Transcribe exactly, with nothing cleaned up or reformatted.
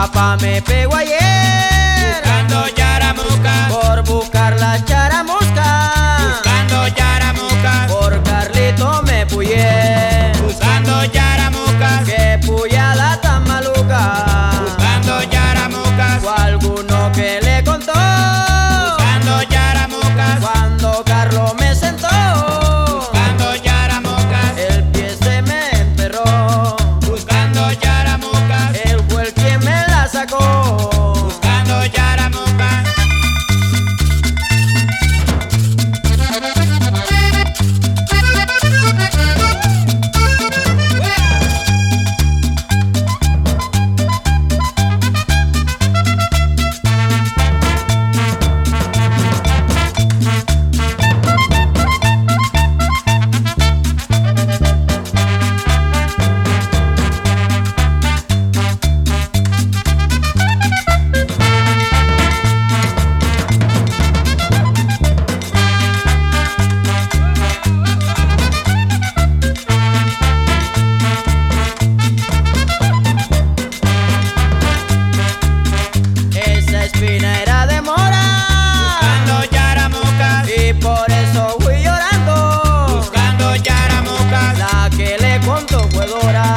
papá me pegó ayer buscando yaramucas, por buscar las charamuscas. buscando yaramucas, Por Carlito me puyé, buscando yaramucas, que puyada tan maluca. buscando yaramucas, O alguno que le contó buscando yaramucas, cuando Carlos me sentó, buscando yaramucas, el pie se me enterró. buscando yaramucas, Él fue el quien me la sacó. buscando yaramucas. Esa espina era de mora Buscando yaramucas, y por eso fui llorando. buscando yaramucas, La que le contó fue Dora.